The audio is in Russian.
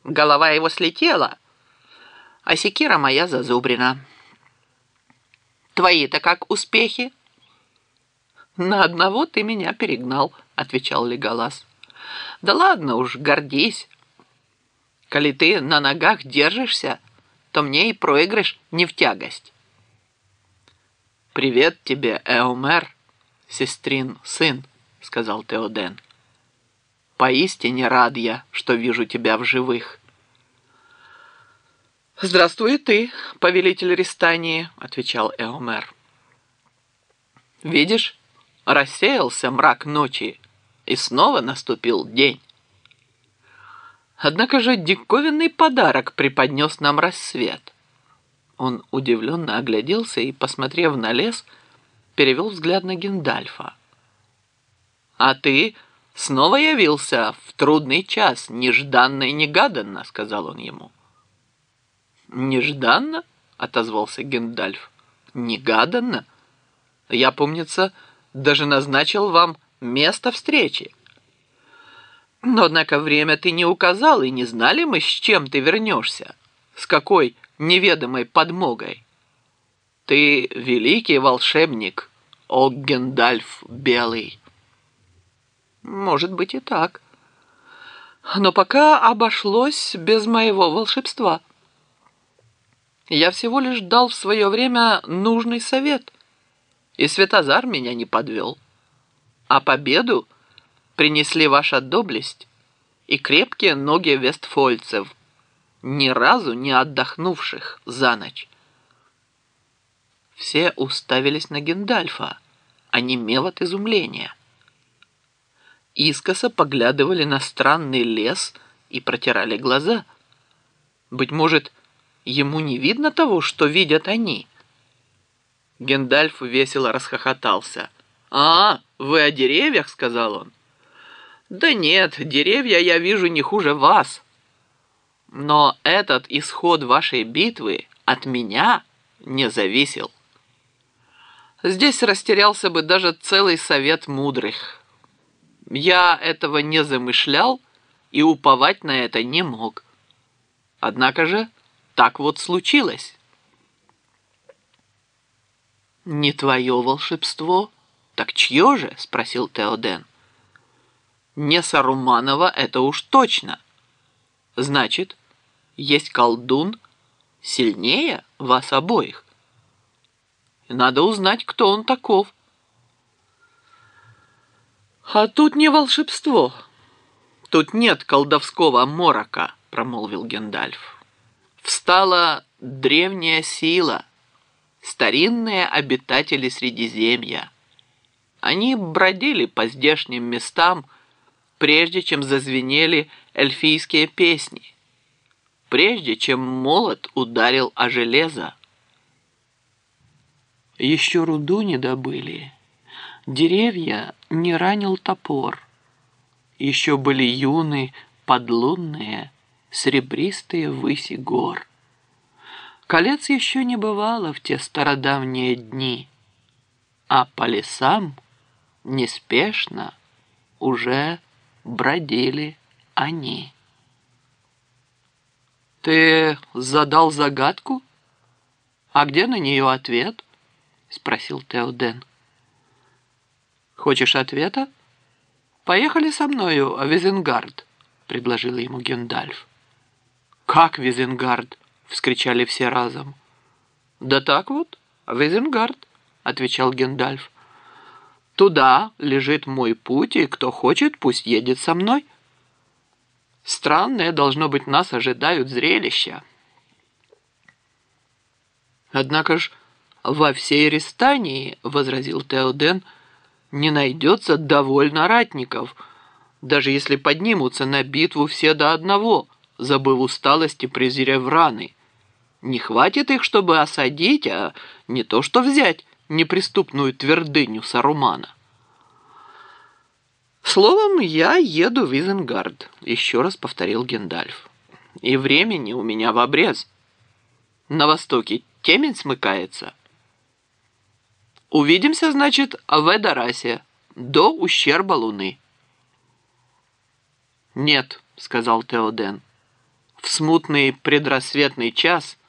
Голова его слетела, а секира моя зазубрена. Твои-то как успехи? На одного ты меня перегнал, отвечал Леголас. Да ладно уж, гордись. Коли ты на ногах держишься, то мне и проигрыш не в тягость. «Привет тебе, Эомер, сестрин сын», — сказал Теоден. «Поистине рад я, что вижу тебя в живых». «Здравствуй и ты, повелитель Ристании», — отвечал Эомер. «Видишь, рассеялся мрак ночи, и снова наступил день. Однако же диковинный подарок преподнес нам рассвет». Он удивленно огляделся и, посмотрев на лес, перевел взгляд на Гендальфа. «А ты снова явился в трудный час, нежданно и негаданно», — сказал он ему. «Нежданно?» — отозвался Гендальф. «Негаданно? Я, помнится, даже назначил вам место встречи. Но, однако, время ты не указал, и не знали мы, с чем ты вернешься, с какой неведомой подмогой. Ты великий волшебник, о Гендальф Белый». «Может быть и так. Но пока обошлось без моего волшебства. Я всего лишь дал в свое время нужный совет, и Светозар меня не подвел. А победу принесли ваша доблесть и крепкие ноги вестфольцев, ни разу не отдохнувших за ночь». Все уставились на Гендальфа, онемев от изумления. Искоса поглядывали на странный лес и протирали глаза. Быть может, ему не видно того, что видят они? Гендальф весело расхохотался. «А, вы о деревьях?» — сказал он. «Да нет, деревья я вижу не хуже вас. Но этот исход вашей битвы от меня не зависел. Здесь растерялся бы даже целый совет мудрых. Я этого не замышлял и уповать на это не мог. Однако же так вот случилось». «Не твое волшебство? Так чье же?» — спросил Теоден. «Не Саруманова, это уж точно. Значит, есть колдун сильнее вас обоих. Надо узнать, кто он таков». «А тут не волшебство. Тут нет колдовского морока», — промолвил Гендальф. «Встала древняя сила, старинные обитатели Средиземья. Они бродили по здешним местам, прежде чем зазвенели эльфийские песни, прежде чем молот ударил о железо. Еще руду не добыли, деревья не ранил топор, еще были юны подлунные, серебристые выси гор. Колец еще не бывало в те стародавние дни, а по лесам неспешно уже бродили они». «Ты задал загадку? А где на нее ответ?» — спросил Теоден. «Хочешь ответа? Поехали со мною в Изенгард», — предложил ему Гендальф. «Как в Изенгард?» — вскричали все разом. «Да так вот, в Изенгард», — отвечал Гендальф. «Туда лежит мой путь, и кто хочет, пусть едет со мной. Странное, должно быть, нас ожидают зрелища». «Однако ж во всей Ристании, — возразил Теоден, — не найдется довольно ратников, даже если поднимутся на битву все до одного, забыв усталость и презрев раны. Не хватит их, чтобы осадить, а не то что взять неприступную твердыню Сарумана». «Словом, я еду в Изенгард», — еще раз повторил Гендальф. «И времени у меня в обрез. На востоке темень смыкается. Увидимся, значит, в Эдорасе до ущерба луны». «Нет», — сказал Теоден, В смутный предрассветный час